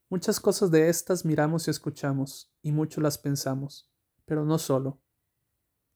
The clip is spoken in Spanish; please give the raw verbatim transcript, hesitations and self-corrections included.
Muchas cosas de estas miramos y escuchamos, y mucho las pensamos, pero no solo.